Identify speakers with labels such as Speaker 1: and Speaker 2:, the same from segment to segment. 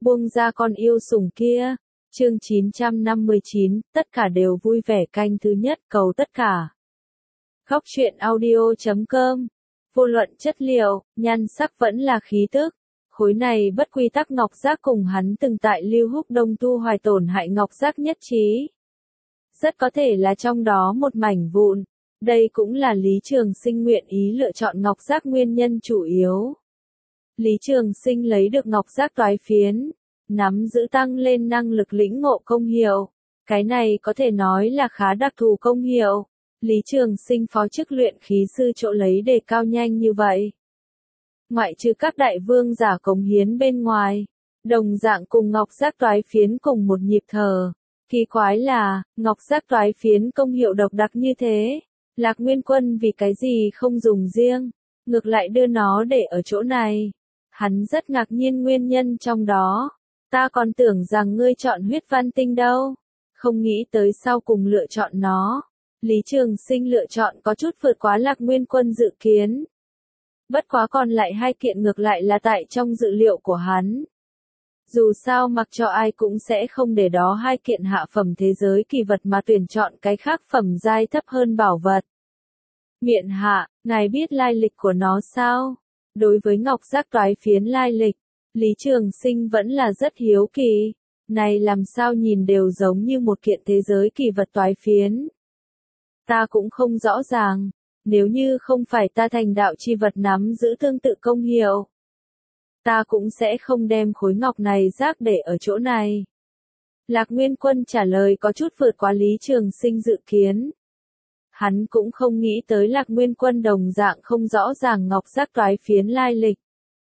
Speaker 1: buông ra con yêu sủng kia. Chương 959, tất cả đều vui vẻ canh thứ nhất cầu tất cả. Góc truyện audio.com. Vô luận chất liệu, nhan sắc vẫn là khí tức. Khối này bất quy tắc ngọc giác cùng hắn từng tại Lưu Húc Đông tu hoài tổn hại ngọc giác nhất trí. Rất có thể là trong đó một mảnh vụn. Đây cũng là Lý Trường Sinh nguyện ý lựa chọn ngọc giác nguyên nhân chủ yếu. Lý Trường Sinh lấy được ngọc giác toái phiến, nắm giữ tăng lên năng lực lĩnh ngộ công hiệu. Cái này có thể nói là khá đặc thù công hiệu. Lý Trường Sinh phó chức luyện khí sư chỗ lấy đề cao nhanh như vậy. Ngoại trừ các đại vương giả cống hiến bên ngoài, đồng dạng cùng ngọc giác toái phiến cùng một nhịp thở. Kỳ quái là, ngọc giác toái phiến công hiệu độc đặc như thế. Lạc Nguyên Quân vì cái gì không dùng riêng, ngược lại đưa nó để ở chỗ này. Hắn rất ngạc nhiên nguyên nhân trong đó. Ta còn tưởng rằng ngươi chọn huyết văn tinh đâu. Không nghĩ tới sau cùng lựa chọn nó. Lý Trường Sinh lựa chọn có chút vượt quá Lạc Nguyên Quân dự kiến. Bất quá còn lại hai kiện ngược lại là tại trong dự liệu của hắn. Dù sao mặc cho ai cũng sẽ không để đó hai kiện hạ phẩm thế giới kỳ vật mà tuyển chọn cái khác phẩm giai thấp hơn bảo vật. Miện hạ, ngài biết lai lịch của nó sao? Đối với ngọc giác toái phiến lai lịch, Lý Trường Sinh vẫn là rất hiếu kỳ. Này làm sao nhìn đều giống như một kiện thế giới kỳ vật toái phiến. Ta cũng không rõ ràng, nếu như không phải ta thành đạo chi vật nắm giữ tương tự công hiệu, ta cũng sẽ không đem khối ngọc này rác để ở chỗ này. Lạc Nguyên Quân trả lời có chút vượt quá Lý Trường Sinh dự kiến. Hắn cũng không nghĩ tới Lạc Nguyên Quân đồng dạng không rõ ràng ngọc giác toái phiến lai lịch.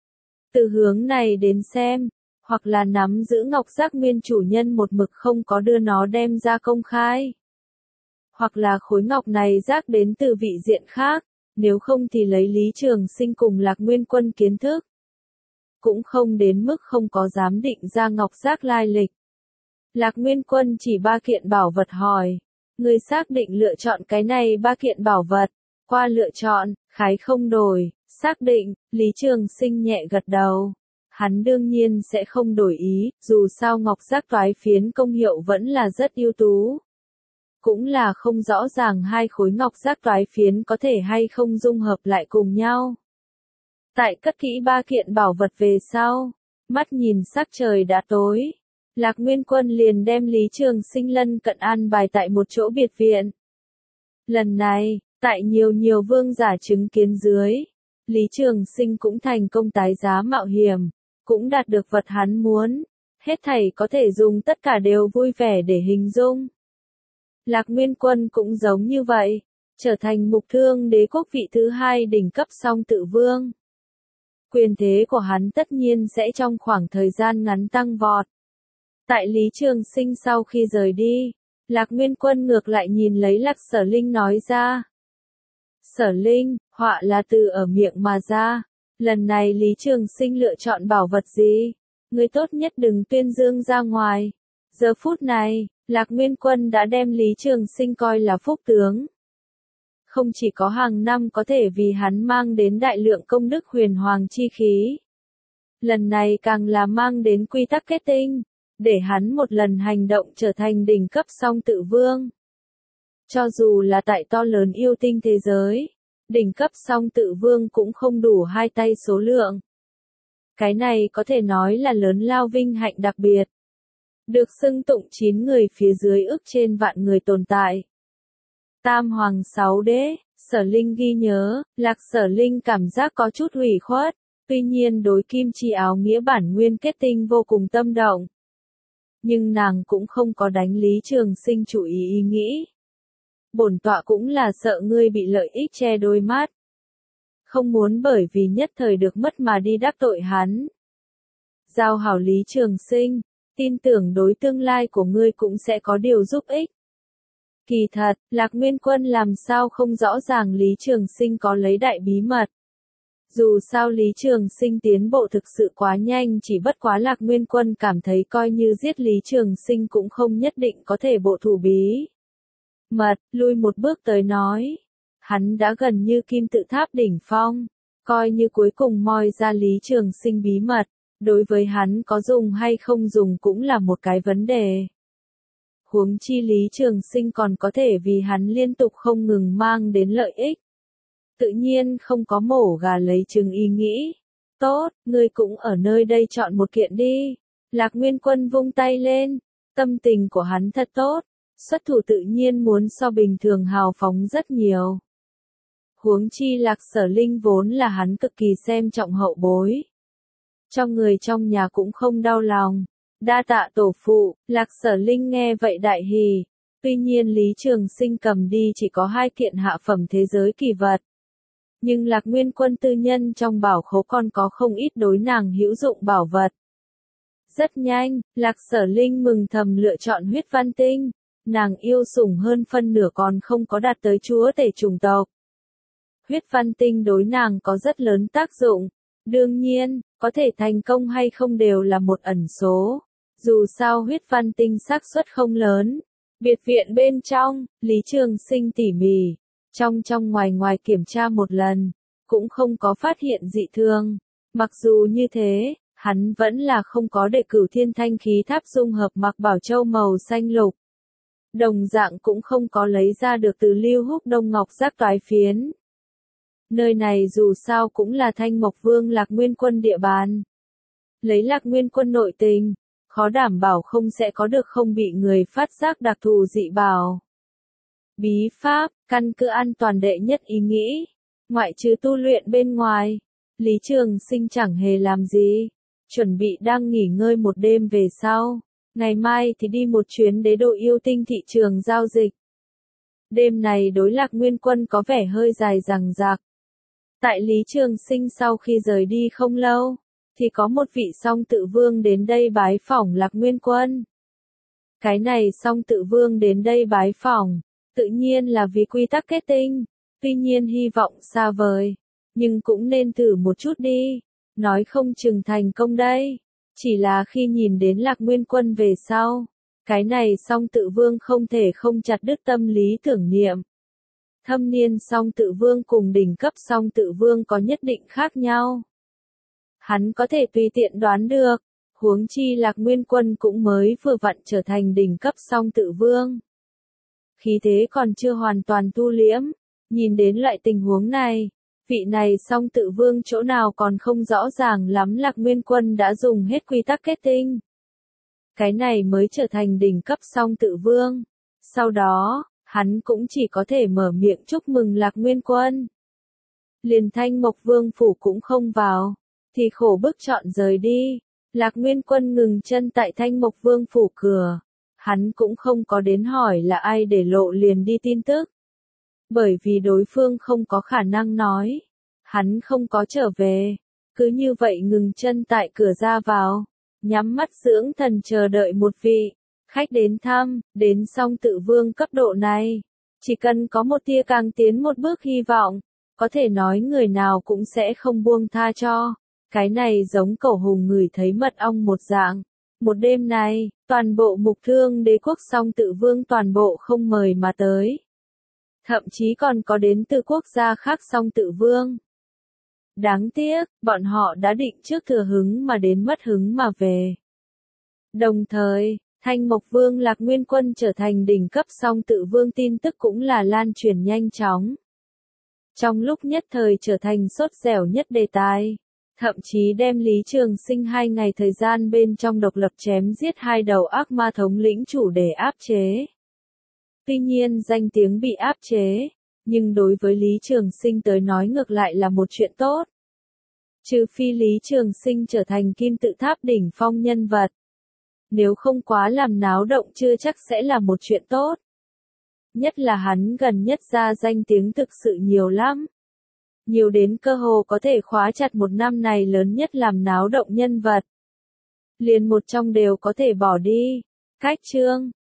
Speaker 1: Từ hướng này đến xem, hoặc là nắm giữ ngọc giác nguyên chủ nhân một mực không có đưa nó đem ra công khai. Hoặc là khối ngọc này rác đến từ vị diện khác, nếu không thì lấy Lý Trường Sinh cùng Lạc Nguyên Quân kiến thức. Cũng không đến mức không có dám định ra ngọc giác lai lịch. Lạc Nguyên Quân chỉ ba kiện bảo vật hỏi. Người xác định lựa chọn cái này ba kiện bảo vật. Qua lựa chọn, khái không đổi, xác định, Lý Trường Sinh nhẹ gật đầu. Hắn đương nhiên sẽ không đổi ý, dù sao ngọc giác toái phiến công hiệu vẫn là rất ưu tú. Cũng là không rõ ràng hai khối ngọc giác toái phiến có thể hay không dung hợp lại cùng nhau. Tại cất kỹ ba kiện bảo vật về sau, mắt nhìn sắc trời đã tối. Lạc Nguyên Quân liền đem Lý Trường Sinh lân cận an bài tại một chỗ biệt viện. Lần này, tại nhiều vương giả chứng kiến dưới, Lý Trường Sinh cũng thành công tái giá mạo hiểm, cũng đạt được vật hắn muốn. Hết thảy có thể dùng tất cả đều vui vẻ để hình dung. Lạc Nguyên Quân cũng giống như vậy, trở thành Mục Thương Đế quốc vị thứ hai đỉnh cấp song tự vương. Quyền thế của hắn tất nhiên sẽ trong khoảng thời gian ngắn tăng vọt. Tại Lý Trường Sinh sau khi rời đi, Lạc Nguyên Quân ngược lại nhìn lấy Lạc Sở Linh nói ra. Sở Linh, họa là từ ở miệng mà ra. Lần này Lý Trường Sinh lựa chọn bảo vật gì? Ngươi tốt nhất đừng tuyên dương ra ngoài. Giờ phút này, Lạc Nguyên Quân đã đem Lý Trường Sinh coi là phúc tướng. Không chỉ có hàng năm có thể vì hắn mang đến đại lượng công đức huyền hoàng chi khí. Lần này càng là mang đến quy tắc kết tinh, để hắn một lần hành động trở thành đỉnh cấp song tự vương. Cho dù là tại to lớn yêu tinh thế giới, đỉnh cấp song tự vương cũng không đủ hai tay số lượng. Cái này có thể nói là lớn lao vinh hạnh đặc biệt. Được xưng tụng 9 người phía dưới ức trên vạn người tồn tại. Tam Hoàng 6 Đế, Sở Linh ghi nhớ, Lạc Sở Linh cảm giác có chút ủy khuất, tuy nhiên đối kim chi áo nghĩa bản nguyên kết tinh vô cùng tâm động. Nhưng nàng cũng không có đánh Lý Trường Sinh chủ ý nghĩ. Bổn tọa cũng là sợ ngươi bị lợi ích che đôi mắt. Không muốn bởi vì nhất thời được mất mà đi đắc tội hắn. Giao hảo Lý Trường Sinh, tin tưởng đối tương lai của ngươi cũng sẽ có điều giúp ích. Kỳ thật, Lạc Nguyên Quân làm sao không rõ ràng Lý Trường Sinh có lấy đại bí mật. Dù sao Lý Trường Sinh tiến bộ thực sự quá nhanh, chỉ bất quá Lạc Nguyên Quân cảm thấy coi như giết Lý Trường Sinh cũng không nhất định có thể bộ thủ bí mật. Lui một bước tới nói, hắn đã gần như kim tự tháp đỉnh phong, coi như cuối cùng moi ra Lý Trường Sinh bí mật, đối với hắn có dùng hay không dùng cũng là một cái vấn đề. Huống chi Lý Trường Sinh còn có thể vì hắn liên tục không ngừng mang đến lợi ích. Tự nhiên không có mổ gà lấy trứng ý nghĩ. Tốt, ngươi cũng ở nơi đây chọn một kiện đi. Lạc Nguyên Quân vung tay lên, tâm tình của hắn thật tốt, xuất thủ tự nhiên muốn so bình thường hào phóng rất nhiều. Huống chi Lạc Sở Linh vốn là hắn cực kỳ xem trọng hậu bối. Trong người trong nhà cũng không đau lòng. Đa tạ tổ phụ, Lạc Sở Linh nghe vậy đại hỉ. Tuy nhiên Lý Trường Sinh cầm đi chỉ có 2 kiện hạ phẩm thế giới kỳ vật. Nhưng Lạc Nguyên Quân tư nhân trong bảo khố còn có không ít đối nàng hữu dụng bảo vật. Rất nhanh, Lạc Sở Linh mừng thầm lựa chọn huyết văn tinh. Nàng yêu sủng hơn phân nửa còn không có đạt tới chúa tể chủng tộc. Huyết văn tinh đối nàng có rất lớn tác dụng. Đương nhiên, có thể thành công hay không đều là một ẩn số. Dù sao huyết văn tinh xác suất không lớn. Biệt viện bên trong, Lý Trường Sinh tỉ mỉ. Trong ngoài kiểm tra một lần, cũng không có phát hiện dị thương. Mặc dù như thế, hắn vẫn là không có để Cửu Thiên Thanh Khí Tháp dung hợp mặc bảo châu màu xanh lục. Đồng dạng cũng không có lấy ra được từ Lưu Húc Đông Ngọc giác toái phiến. Nơi này dù sao cũng là Thanh Mộc Vương Lạc Nguyên Quân địa bàn. Lấy Lạc Nguyên Quân nội tình, khó đảm bảo không sẽ có được không bị người phát giác đặc thù dị bảo. Bí pháp, căn cứ an toàn đệ nhất ý nghĩ. Ngoại trừ tu luyện bên ngoài, Lý Trường Sinh chẳng hề làm gì. Chuẩn bị đang nghỉ ngơi một đêm về sau. Ngày mai thì đi một chuyến đế đô yêu tinh thị trường giao dịch. Đêm này đối Lạc Nguyên Quân có vẻ hơi dài dằng dặc. Tại Lý Trường Sinh sau khi rời đi không lâu, thì có một vị song tự vương đến đây bái phỏng Lạc Nguyên Quân. Cái này song tự vương đến đây bái phỏng, tự nhiên là vì quy tắc kết tinh, tuy nhiên hy vọng xa vời, nhưng cũng nên thử một chút đi, nói không chừng thành công đây. Chỉ là khi nhìn đến Lạc Nguyên Quân về sau, cái này song tự vương không thể không chặt đứt tâm lý tưởng niệm. Thâm niên song tự vương cùng đỉnh cấp song tự vương có nhất định khác nhau. Hắn có thể tùy tiện đoán được, huống chi Lạc Nguyên Quân cũng mới vừa vặn trở thành đỉnh cấp song tự vương. Khí thế còn chưa hoàn toàn tu liễm, nhìn đến loại tình huống này, vị này song tự vương chỗ nào còn không rõ ràng lắm Lạc Nguyên Quân đã dùng hết quy tắc kết tinh. Cái này mới trở thành đỉnh cấp song tự vương. Sau đó, hắn cũng chỉ có thể mở miệng chúc mừng Lạc Nguyên Quân. Liền Thanh Mộc Vương phủ cũng không vào, thì khổ bức chọn rời đi. Lạc Nguyên Quân ngừng chân tại Thanh Mộc Vương phủ cửa. Hắn cũng không có đến hỏi là ai để lộ liền đi tin tức. Bởi vì đối phương không có khả năng nói. Hắn không có trở về. Cứ như vậy ngừng chân tại cửa ra vào. Nhắm mắt dưỡng thần chờ đợi một vị khách đến thăm, đến song tự vương cấp độ này. Chỉ cần có một tia càng tiến một bước hy vọng, có thể nói người nào cũng sẽ không buông tha cho. Cái này giống cẩu hùng ngửi thấy mật ong một dạng. Một đêm này, toàn bộ Mục Thương Đế quốc song tự vương toàn bộ không mời mà tới. Thậm chí còn có đến từ quốc gia khác song tự vương. Đáng tiếc, bọn họ đã định trước thừa hứng mà đến mất hứng mà về. Đồng thời, Thanh Mộc Vương Lạc Nguyên Quân trở thành đỉnh cấp song tự vương tin tức cũng là lan truyền nhanh chóng. Trong lúc nhất thời trở thành sốt dẻo nhất đề tài. Thậm chí đem Lý Trường Sinh 2 ngày thời gian bên trong độc lập chém giết 2 đầu ác ma thống lĩnh chủ để áp chế. Tuy nhiên danh tiếng bị áp chế, nhưng đối với Lý Trường Sinh tới nói ngược lại là một chuyện tốt. Trừ phi Lý Trường Sinh trở thành kim tự tháp đỉnh phong nhân vật. Nếu không quá làm náo động chưa chắc sẽ là một chuyện tốt. Nhất là hắn gần nhất ra danh tiếng thực sự nhiều lắm. Nhiều đến cơ hồ có thể khóa chặt một năm này lớn nhất làm náo động nhân vật. Liền một trong đều có thể bỏ đi. Cách chương,